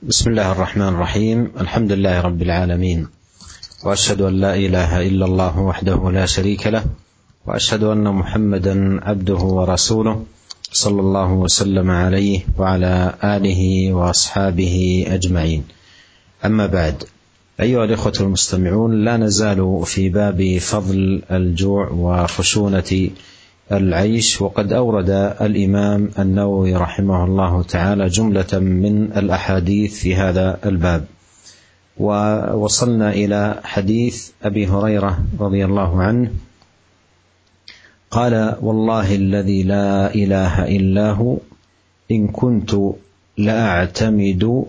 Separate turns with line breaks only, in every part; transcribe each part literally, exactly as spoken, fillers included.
بسم الله الرحمن الرحيم. الحمد لله رب العالمين، وأشهد أن لا إله إلا الله وحده لا شريك له، وأشهد أن محمدا عبده ورسوله صلى الله وسلم عليه وعلى آله وأصحابه أجمعين. أما بعد، أيها الإخوة المستمعون، لا نزال في باب فضل الجوع وخشونة العيش، وقد أورد الإمام النووي رحمه الله تعالى جملة من الأحاديث في هذا الباب، ووصلنا إلى حديث أبي هريرة رضي الله عنه قال: والله الذي لا إله إلا هو إن كنت لأعتمد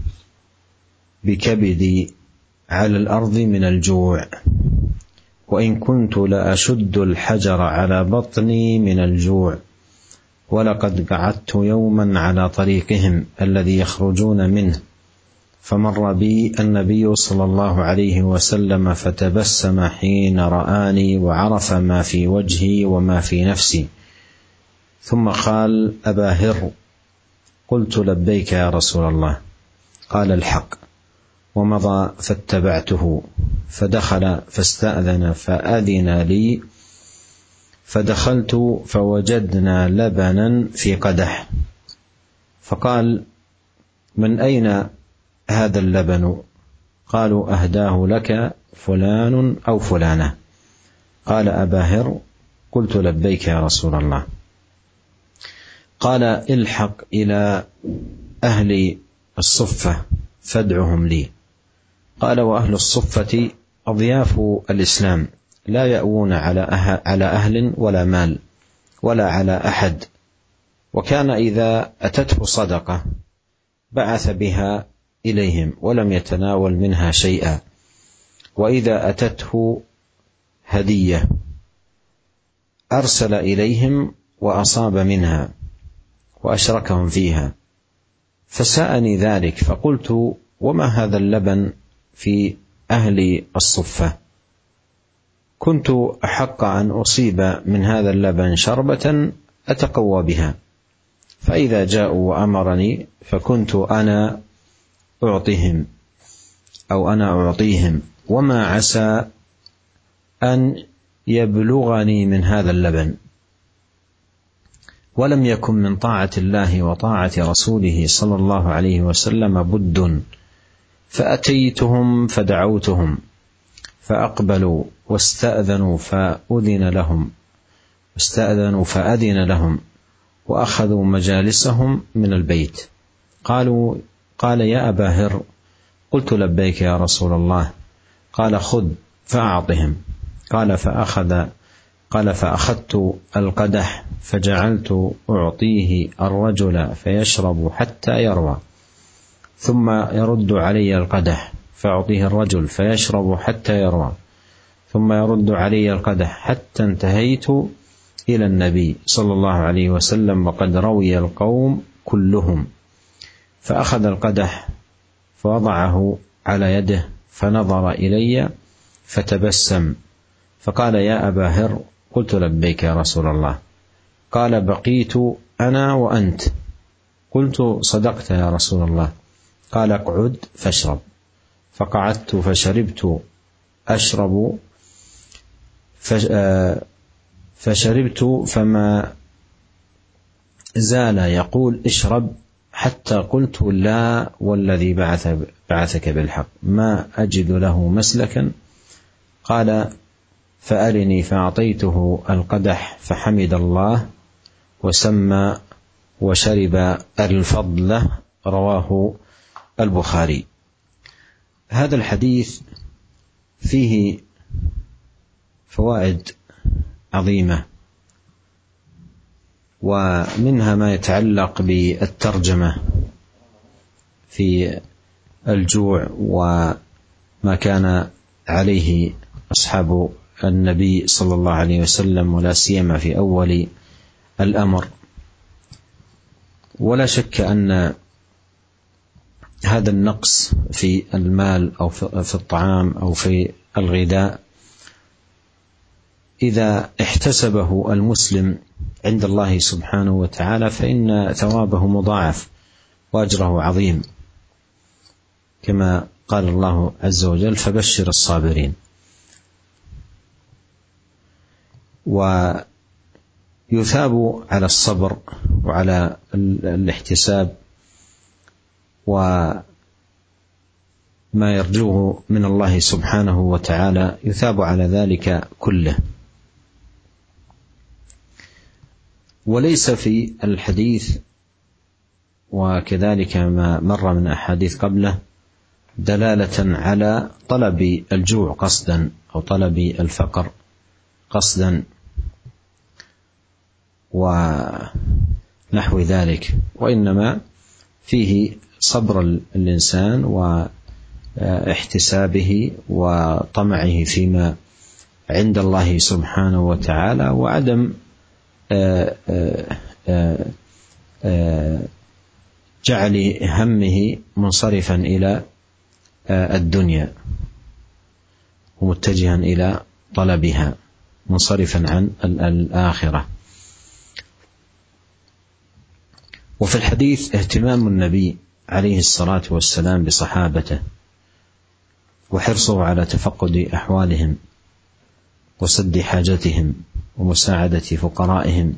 بكبدي على الأرض من الجوع، وإن كنت لأشد الحجر على بطني من الجوع، ولقد قعدت يوما على طريقهم الذي يخرجون منه، فمر بي النبي صلى الله عليه وسلم فتبسم حين رآني وعرف ما في وجهي وما في نفسي، ثم قال: أبا هر. قلت: لبيك يا رسول الله. قال: الحق. ومضى فاتبعته، فدخل فاستأذن فأذن لي، فدخلت فوجدنا لبنا في قدح، فقال: من أين هذا اللبن؟ قالوا: أهداه لك فلان أو فلانة. قال: أبا هر. قلت: لبيك يا رسول الله. قال: الحق إلى أهل الصفة فادعهم لي. قال: وأهل الصفة أضياف الإسلام، لا يأوون على أهل ولا مال ولا على أحد، وكان إذا أتته صدقة بعث بها إليهم ولم يتناول منها شيئا، وإذا أتته هدية أرسل إليهم وأصاب منها وأشركهم فيها. فسأني ذلك، فقلت: وما هذا اللبن في أهل الصفة؟ كنت أحق أن أصيب من هذا اللبن شربة أتقوى بها، فإذا جاءوا وأمرني فكنت أنا أعطيهم أو أنا أعطيهم، وما عسى أن يبلغني من هذا اللبن. ولم يكن من طاعة الله وطاعة رسوله صلى الله عليه وسلم بد، فأتيتهم فدعوتهم فأقبلوا واستأذنوا فأذن لهم واستأذنوا فأذن لهم وأخذوا مجالسهم من البيت. قالوا قال: يا أبا هر. قلت: لبيك يا رسول الله. قال: خذ فأعطهم. قال فأخذ قال فأخذت القدح فجعلت أعطيه الرجل فيشرب حتى يروى، ثم يرد علي القدح فأعطيه الرجل فيشرب حتى يروى، ثم يرد علي القدح حتى انتهيت إلى النبي صلى الله عليه وسلم وقد روي القوم كلهم، فأخذ القدح فوضعه على يده فنظر إلي فتبسم فقال: يا أبا هر. قلت: لبيك يا رسول الله. قال: بقيت أنا وأنت. قلت: صدقت يا رسول الله. قال: اقعد فاشرب. فقعدت فشربت أشرب فشربت فما زال يقول: اشرب، حتى قلت: لا والذي بعث بعثك بالحق ما أجد له مسلكا. قال: فأرني، فأعطيته القدح فحمد الله وسمى وشرب الفضل. رواه البخاري. هذا الحديث فيه فوائد عظيمة، ومنها ما يتعلق بالترجمة في الجوع وما كان عليه أصحاب النبي صلى الله عليه وسلم، ولا سيما في أول الأمر. ولا شك أن هذا النقص في المال أو في الطعام أو في الغذاء إذا احتسبه المسلم عند الله سبحانه وتعالى فإن ثوابه مضاعف وأجره عظيم. كما قال الله عز وجل: فبشر الصابرين. ويثاب على الصبر وعلى الاحتساب وما يرجوه من الله سبحانه وتعالى، يثاب على ذلك كله. وليس في الحديث وكذلك ما مر من أحاديث قبله دلالة على طلب الجوع قصدا أو طلب الفقر قصدا ونحو ذلك، وإنما فيه صبر الإنسان واحتسابه وطمعه فيما عند الله سبحانه وتعالى، وعدم آآ آآ آآ جعل همه منصرفا إلى الدنيا ومتجها إلى طلبها، منصرفا عن الآخرة. وفي الحديث اهتمام النبي عليه الصلاة والسلام بصحابته وحرصه على تفقد أحوالهم وسد حاجتهم ومساعدة فقرائهم.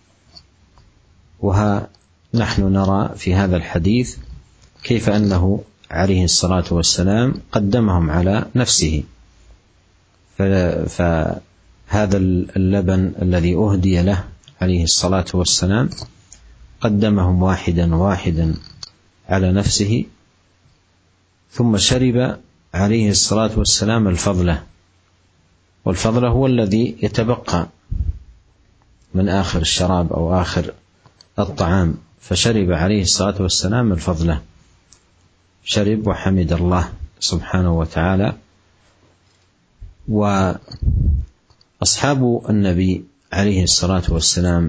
وها نحن نرى في هذا الحديث كيف أنه عليه الصلاة والسلام قدمهم على نفسه، فهذا اللبن الذي أهدي له عليه الصلاة والسلام قدمهم واحدا واحدا على نفسه، ثم شرب عليه الصلاة والسلام الفضلة، والفضلة هو الذي يتبقى من آخر الشراب أو آخر الطعام، فشرب عليه الصلاة والسلام الفضلة، شرب وحمد الله سبحانه وتعالى. وأصحاب النبي عليه الصلاة والسلام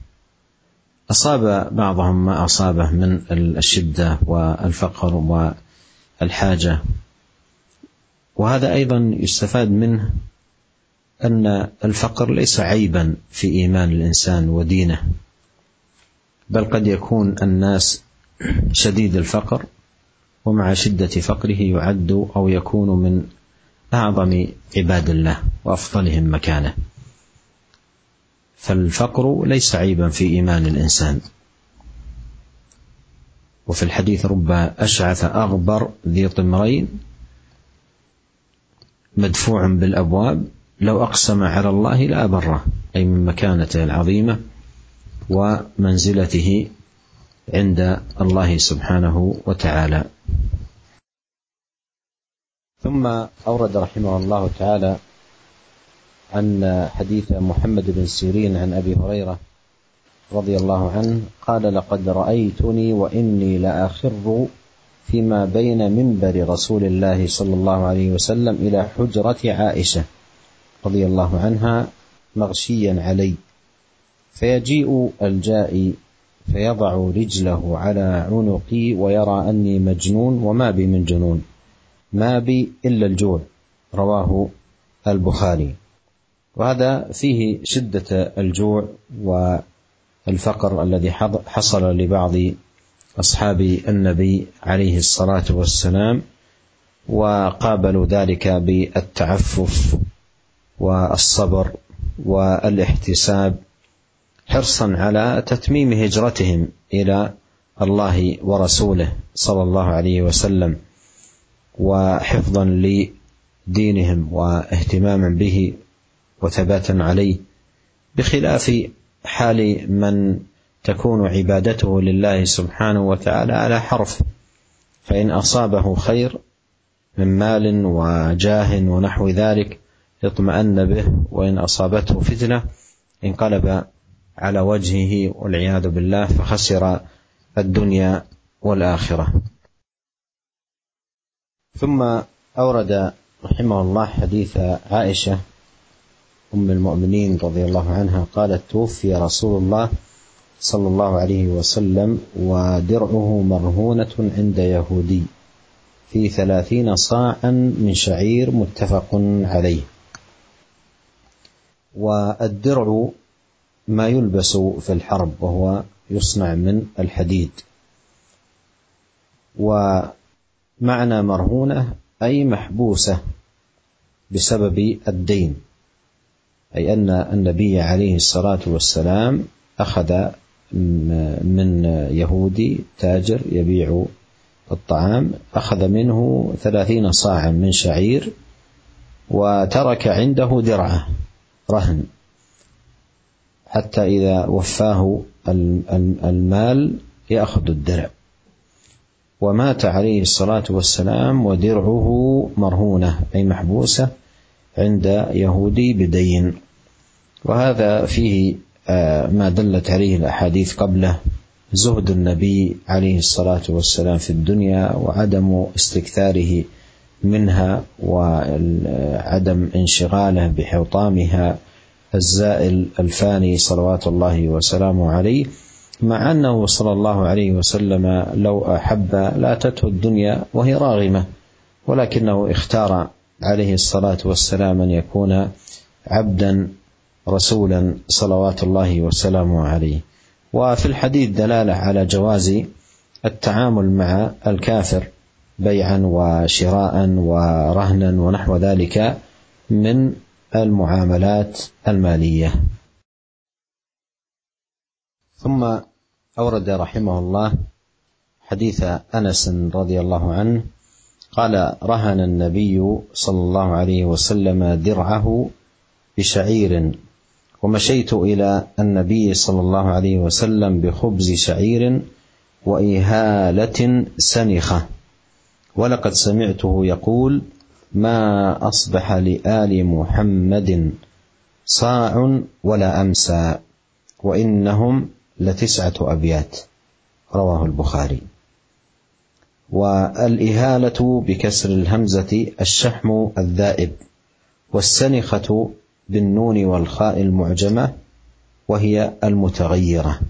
أصاب بعضهم ما أصابه من الشدة والفقر والحاجة، وهذا أيضا يستفاد منه أن الفقر ليس عيبا في إيمان الإنسان ودينه، بل قد يكون الناس شديد الفقر ومع شدة فقره يعد أو يكون من أعظم عباد الله وأفضلهم مكانة، فالفقر ليس عيبا في إيمان الإنسان. وفي الحديث: رب أشعث أغبر ذي طمرين مدفوع بالأبواب لو أقسم على الله لأبره، أي من مكانته العظيمة ومنزلته عند الله سبحانه وتعالى. ثم أورد رحمه الله تعالى عن حديث محمد بن سيرين عن أبي هريرة رضي الله عنه قال: لقد رأيتني وإني لأخر فيما بين منبر رسول الله صلى الله عليه وسلم إلى حجرة عائشة رضي الله عنها مغشيا علي، فيجيء الجائي فيضع رجله على عنقي ويرى أني مجنون وما بي من جنون، ما بي إلا الجوع. رواه البخاري. وهذا فيه شدة الجوع والفقر الذي حصل لبعض أصحاب النبي عليه الصلاة والسلام، وقابلوا ذلك بالتعفف والصبر والاحتساب حرصا على تتميم هجرتهم إلى الله ورسوله صلى الله عليه وسلم، وحفظا لدينهم واهتماما به وثباتا عليه، بخلاف حال من تكون عبادته لله سبحانه وتعالى على حرف، فإن أصابه خير من مال وجاه ونحو ذلك اطمأن به، وإن أصابته فتنة انقلب على وجهه والعياذ بالله فخسر الدنيا والآخرة. ثم أورد رحمه الله حديث عائشة أم المؤمنين رضي الله عنها قالت: توفي رسول الله صلى الله عليه وسلم ودرعه مرهونة عند يهودي في ثلاثين صاعا من شعير متفق عليه. والدرع ما يلبس في الحرب وهو يصنع من الحديد، معنى مرهونة أي محبوسة بسبب الدين، أي أن النبي عليه الصلاة والسلام أخذ من يهودي تاجر يبيع الطعام، أخذ منه ثلاثين صاعا من شعير وترك عنده درعه رهن حتى إذا وفاه المال يأخذ الدرع، ومات عليه الصلاة والسلام ودرعه مرهونة أي محبوسة عند يهودي بدين. وهذا فيه ما دلت عليه الأحاديث قبله، زهد النبي عليه الصلاة والسلام في الدنيا وعدم استكثاره منها وعدم انشغاله بحطامها الزائل الفاني صلوات الله وسلامه عليه، مع أنه صلى الله عليه وسلم لو أحب لاتته الدنيا وهي راغمة، ولكنه اختار عليه الصلاة والسلام أن يكون عبدا رسولا صلوات الله وسلامه عليه. وفي الحديث دلالة على جواز التعامل مع الكافر بيعا وشراء ورهنا ونحو ذلك من المعاملات المالية. ثم أورد رحمه الله حديث أنس رضي الله عنه قال: رهن النبي صلى الله عليه وسلم درعه بشعير، ومشيت إلى النبي صلى الله عليه وسلم بخبز شعير وإهالة سنخة، ولقد سمعته يقول: ما أصبح لآل محمد صاع ولا أمسى، وإنهم لتسعة أبيات. رواه البخاري. والإهالة بكسر الهمزة الشحم الذائب، والسنخة بالنون والخاء المعجمة وهي المتغيرة.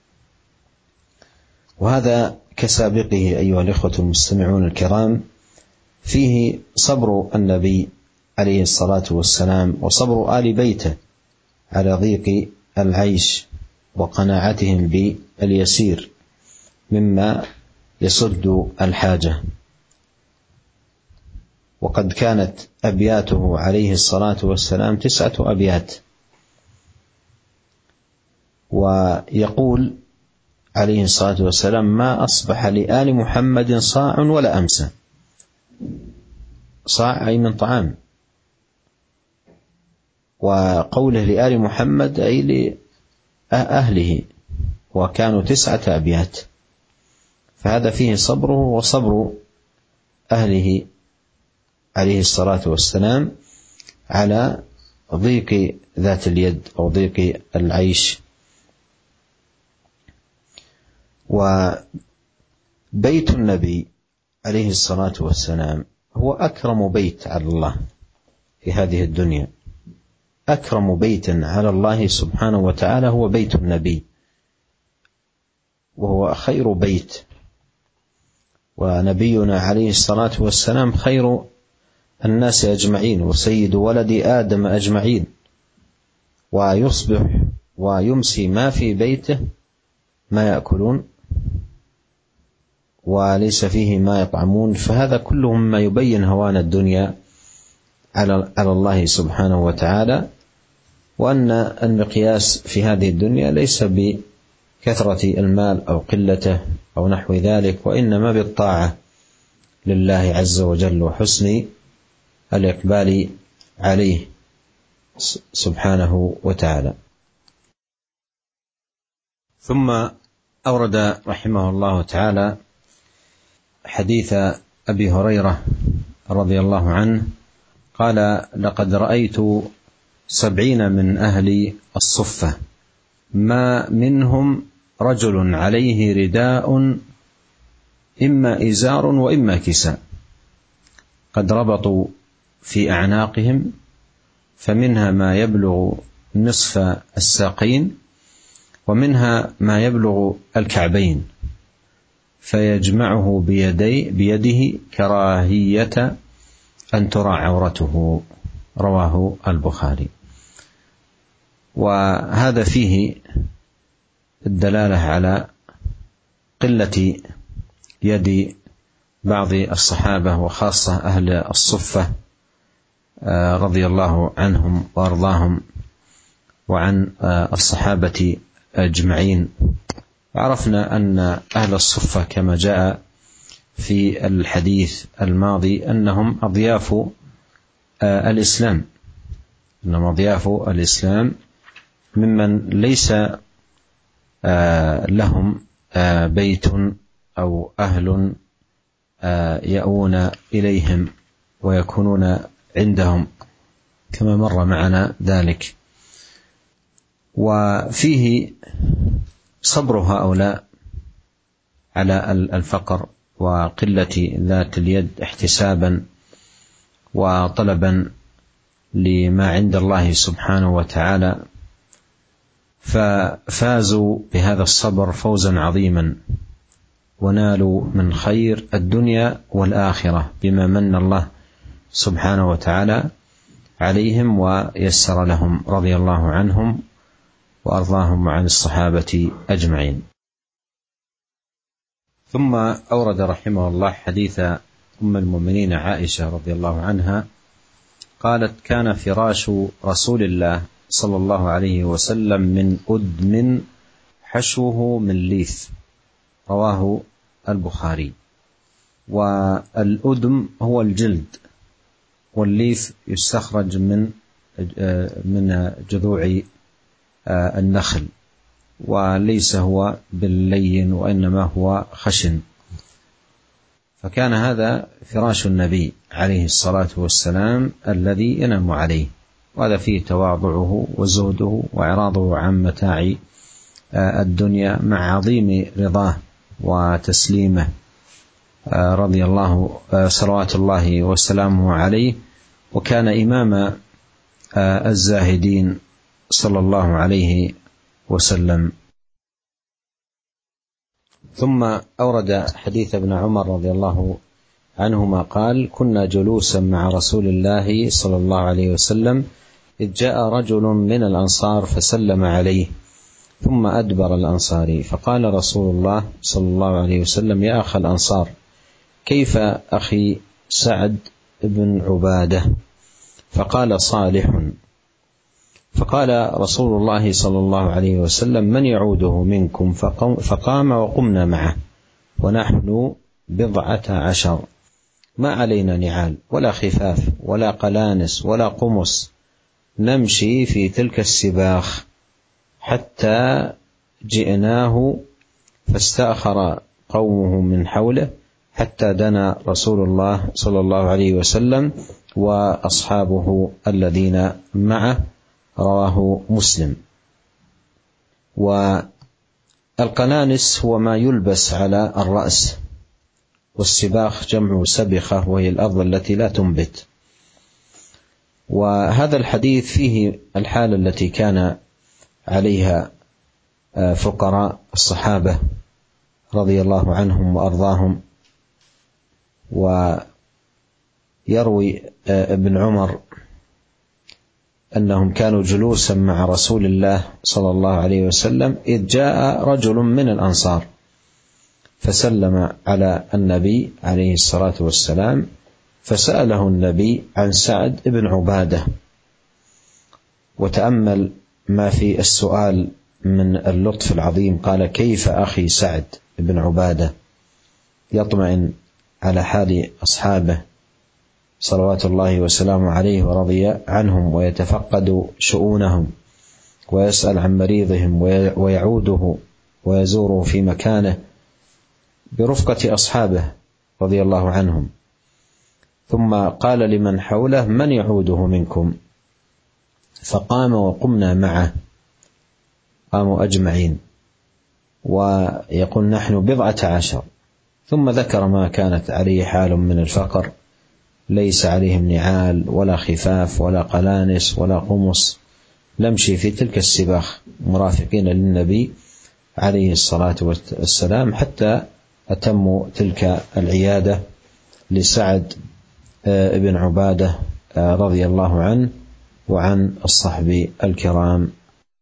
وهذا كسابقه أيها الإخوة المستمعون الكرام، فيه صبر النبي عليه الصلاة والسلام وصبر آل بيته على ضيق العيش وقناعتهم باليسير مما يسد الحاجة. وقد كانت أبياته عليه الصلاة والسلام تسعة أبيات، ويقول عليه الصلاة والسلام: ما أصبح لآل محمد صاع ولا أمسى. صاع أي من طعام، وقوله لآل محمد أي لأهله، وكانوا تسعة أبيات، فهذا فيه صبره وصبر أهله عليه الصلاة والسلام على ضيق ذات اليد أو ضيق العيش. وبيت النبي عليه الصلاة والسلام هو أكرم بيت على الله في هذه الدنيا، أكرم بيت على الله سبحانه وتعالى هو بيت النبي، وهو خير بيت. ونبينا عليه الصلاة والسلام خير الناس أجمعين وسيد ولد آدم أجمعين، ويصبح ويمسي ما في بيته ما يأكلون وليس فيه ما يطعمون، فهذا كله مما يبين هوان الدنيا على الله سبحانه وتعالى، وأن المقياس في هذه الدنيا ليس بكثرة المال أو قلته أو نحو ذلك، وإنما بالطاعة لله عز وجل وحسن الإقبال عليه سبحانه وتعالى. ثم أورد رحمه الله تعالى حديث أبي هريرة رضي الله عنه قال: لقد رأيت سبعين من أهل الصفة ما منهم رجل عليه رداء إما إزار وإما كساء، قد ربطوا في أعناقهم، فمنها ما يبلغ نصف الساقين ومنها ما يبلغ الكعبين، فيجمعه بيدي بيده كراهية أن ترى عورته. رواه البخاري. وهذا فيه الدلالة على قلة يد بعض الصحابة وخاصة أهل الصفة رضي الله عنهم وأرضاهم وعن الصحابة أجمعين. عرفنا أن أهل الصفة كما جاء في الحديث الماضي أنهم أضياف الإسلام، أنهم أضياف الإسلام ممن ليس لهم بيت أو أهل يأوون إليهم ويكونون عندهم كما مر معنا ذلك. وفيه صبر هؤلاء على الفقر وقلة ذات اليد احتسابا وطلبا لما عند الله سبحانه وتعالى، ففازوا بهذا الصبر فوزا عظيما ونالوا من خير الدنيا والآخرة بما من الله سبحانه وتعالى عليهم ويسر لهم رضي الله عنهم وأرضاهم وعن الصحابة أجمعين. ثم أورد رحمه الله حديث أم المؤمنين عائشة رضي الله عنها قالت: كان فراش رسول الله صلى الله عليه وسلم من أدم حشوه من ليث، رواه البخاري. والأدم هو الجلد، والليث يستخرج من من جذوع النخل، وليس هو باللين وإنما هو خشن. فكان هذا فراش النبي عليه الصلاة والسلام الذي ينام عليه، وهذا فيه تواضعه وزهده وإعراضه عن متاع الدنيا مع عظيم رضاه وتسليمه رضي الله صلوات الله وسلامه عليه. وكان إمام الزاهدين صلى الله عليه وسلم. ثم أورد حديث ابن عمر رضي الله عنهما قال: كنا جلوسا مع رسول الله صلى الله عليه وسلم إذ جاء رجل من الأنصار فسلم عليه ثم أدبر الأنصاري، فقال رسول الله صلى الله عليه وسلم: يا أخ الأنصار، كيف أخي سعد بن عبادة؟ فقال: صالح. فقال رسول الله صلى الله عليه وسلم: من يعوده منكم؟ فقام وقمنا معه ونحن بضعة عشر، ما علينا نعال ولا خفاف ولا قلانس ولا قمص، نمشي في تلك السباخ حتى جئناه فاستأخر قومه من حوله حتى دنا رسول الله صلى الله عليه وسلم وأصحابه الذين معه، رواه مسلم. والقنانس هو ما يلبس على الرأس، والسباخ جمع سبخة وهي الأرض التي لا تنبت. وهذا الحديث فيه الحالة التي كان عليها فقراء الصحابة رضي الله عنهم وأرضاهم. ويروي ابن عمر أنهم كانوا جلوسا مع رسول الله صلى الله عليه وسلم إذ جاء رجل من الأنصار فسلم على النبي عليه الصلاة والسلام، فسأله النبي عن سعد بن عبادة. وتأمل ما في السؤال من اللطف العظيم، قال: كيف أخي سعد بن عبادة؟ يطمئن على حال أصحابه صلوات الله وسلامه عليه ورضي عنهم، ويتفقد شؤونهم ويسأل عن مريضهم ويعوده ويزوره في مكانه برفقة أصحابه رضي الله عنهم. ثم قال لمن حوله: من يعوده منكم؟ فقام وقمنا معه، قاموا أجمعين، ويقول: نحن بضعة عشر. ثم ذكر ما كانت عليه حال من الفقر، ليس عليهم نعال ولا خفاف ولا قلانس ولا قمص، نمشي في تلك السباخ مرافقين للنبي عليه الصلاة والسلام حتى أتموا تلك العيادة لسعد بن عبادة رضي الله عنه وعن الصحب الكرام.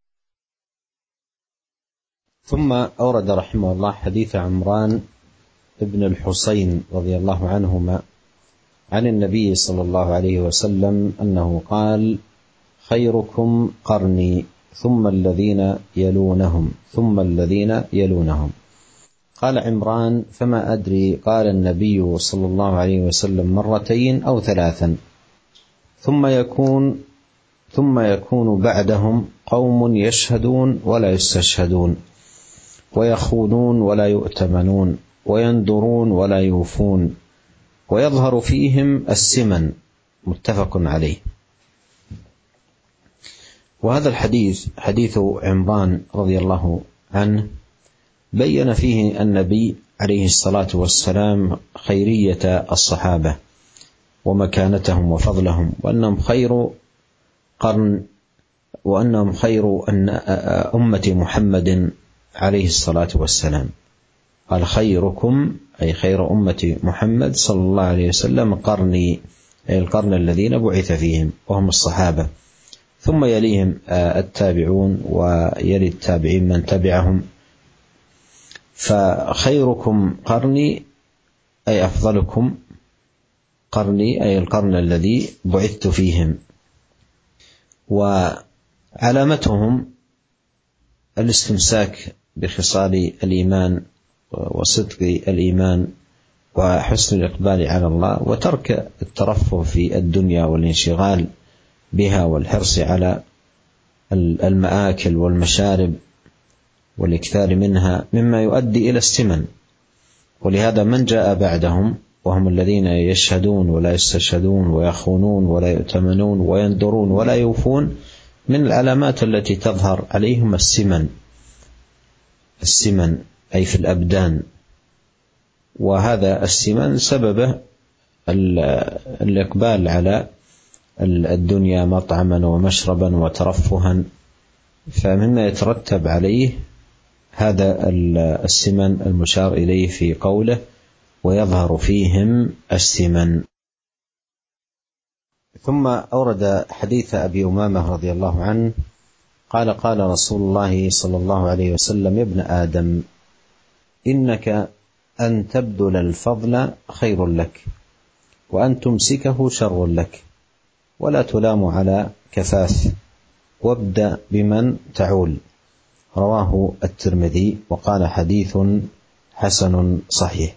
ثم أورد رحمه الله حديث عمران بن الحصين رضي الله عنهما عن النبي صلى الله عليه وسلم أنه قال: خيركم قرني ثم الذين يلونهم ثم الذين يلونهم. قال عمران: فما أدري، قال النبي صلى الله عليه وسلم مرتين أو ثلاثا: ثم يكون ثم يكون بعدهم قوم يشهدون ولا يستشهدون، ويخونون ولا يؤتمنون، ويندرون ولا يوفون، ويظهر فيهم السمن. متفق عليه. وهذا الحديث حديث عمران رضي الله عنه بين فيه النبي عليه الصلاة والسلام خيرية الصحابة ومكانتهم وفضلهم، وأنهم خير قرن، وأنهم خير أمة محمد عليه الصلاة والسلام. قال: خيركم أي خير أمة محمد صلى الله عليه وسلم قرني، أي القرن الذين بعث فيهم وهم الصحابة، ثم يليهم التابعون، ويلي التابعين من تبعهم. فخيركم قرني أي أفضلكم قرني، أي القرن الذي بعثت فيهم. وعلامتهم الاستمساك بخصال الإيمان وصدق الإيمان وحسن الإقبال على الله، وترك الترفه في الدنيا والانشغال بها والحرص على المآكل والمشارب والإكثار منها، مما يؤدي إلى السمن. ولهذا من جاء بعدهم وهم الذين يشهدون ولا يستشهدون، ويخونون ولا يؤتمنون، ويندرون ولا يوفون، من العلامات التي تظهر عليهم السمن السمن أي في الأبدان. وهذا السمن سببه الإقبال على الدنيا مطعما ومشربا وترفها، فمما يترتب عليه هذا السمن المشار إليه في قوله: ويظهر فيهم السمن. ثم أورد حديث أبي أمامة رضي الله عنه قال: قال رسول الله صلى الله عليه وسلم: يا ابن آدم، إنك أن تبذل الفضل خير لك، وأن تمسكه شر لك، ولا تلام على كفاف، وابدأ بمن تعول. رواه الترمذي، وقال: حديث حسن صحيح.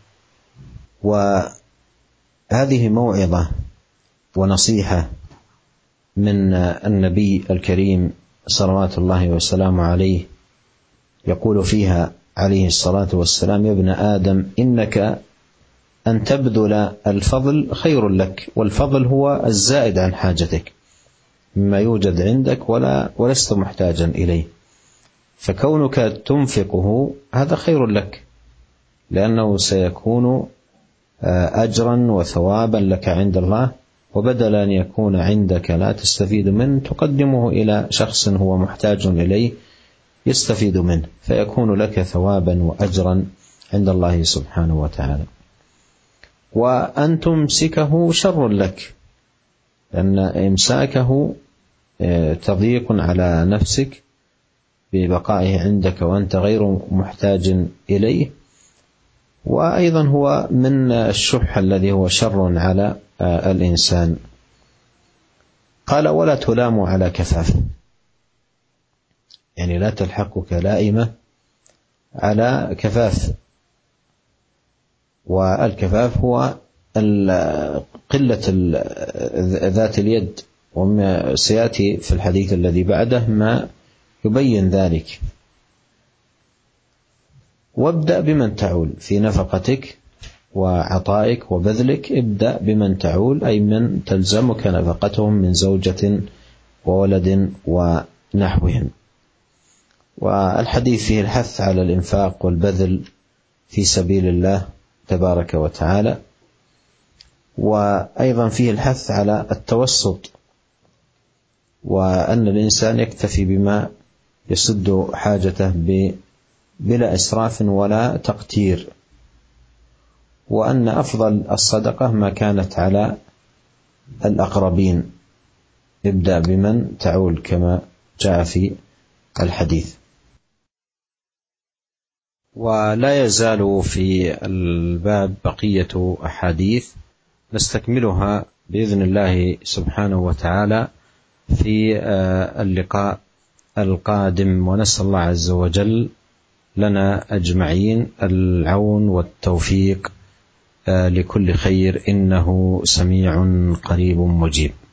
وهذه موعظة ونصيحة من النبي الكريم صلوات الله وسلامه عليه، يقول فيها عليه الصلاة والسلام: يا ابن آدم، إنك أن تبذل الفضل خير لك. والفضل هو الزائد عن حاجتك، مما يوجد عندك ولا ولست محتاجا إليه، فكونك تنفقه هذا خير لك، لأنه سيكون أجرا وثوابا لك عند الله، وبدل أن يكون عندك لا تستفيد منه تقدمه إلى شخص هو محتاج إليه يستفيد منه، فيكون لك ثوابا وأجرا عند الله سبحانه وتعالى. وأن تمسكه شر لك، لأن إمساكه تضييق على نفسك ببقائه عندك وأنت غير محتاج إليه، وأيضا هو من الشح الذي هو شر على الإنسان. قال: ولا تلام على كفاف، يعني لا تلحقك لائمة على كفاف. والكفاف هو قلة ذات اليد، وما سيأتي في الحديث الذي بعده ما يبين ذلك. وابدأ بمن تعول في نفقتك وعطائك وبذلك، ابدأ بمن تعول، أي من تلزمك نفقتهم من زوجة وولد ونحوهم. والحديث فيه الحث على الإنفاق والبذل في سبيل الله تبارك وتعالى، وأيضا فيه الحث على التوسط، وأن الإنسان يكتفي بما يسد حاجته بلا إسراف ولا تقتير، وأن أفضل الصدقة ما كانت على الأقربين. ابدأ بمن تعول كما جاء في الحديث. ولا يزال في الباب بقية أحاديث نستكملها بإذن الله سبحانه وتعالى في اللقاء القادم، ونسأل الله عز وجل لنا أجمعين العون والتوفيق لكل خير، إنه سميع قريب مجيب.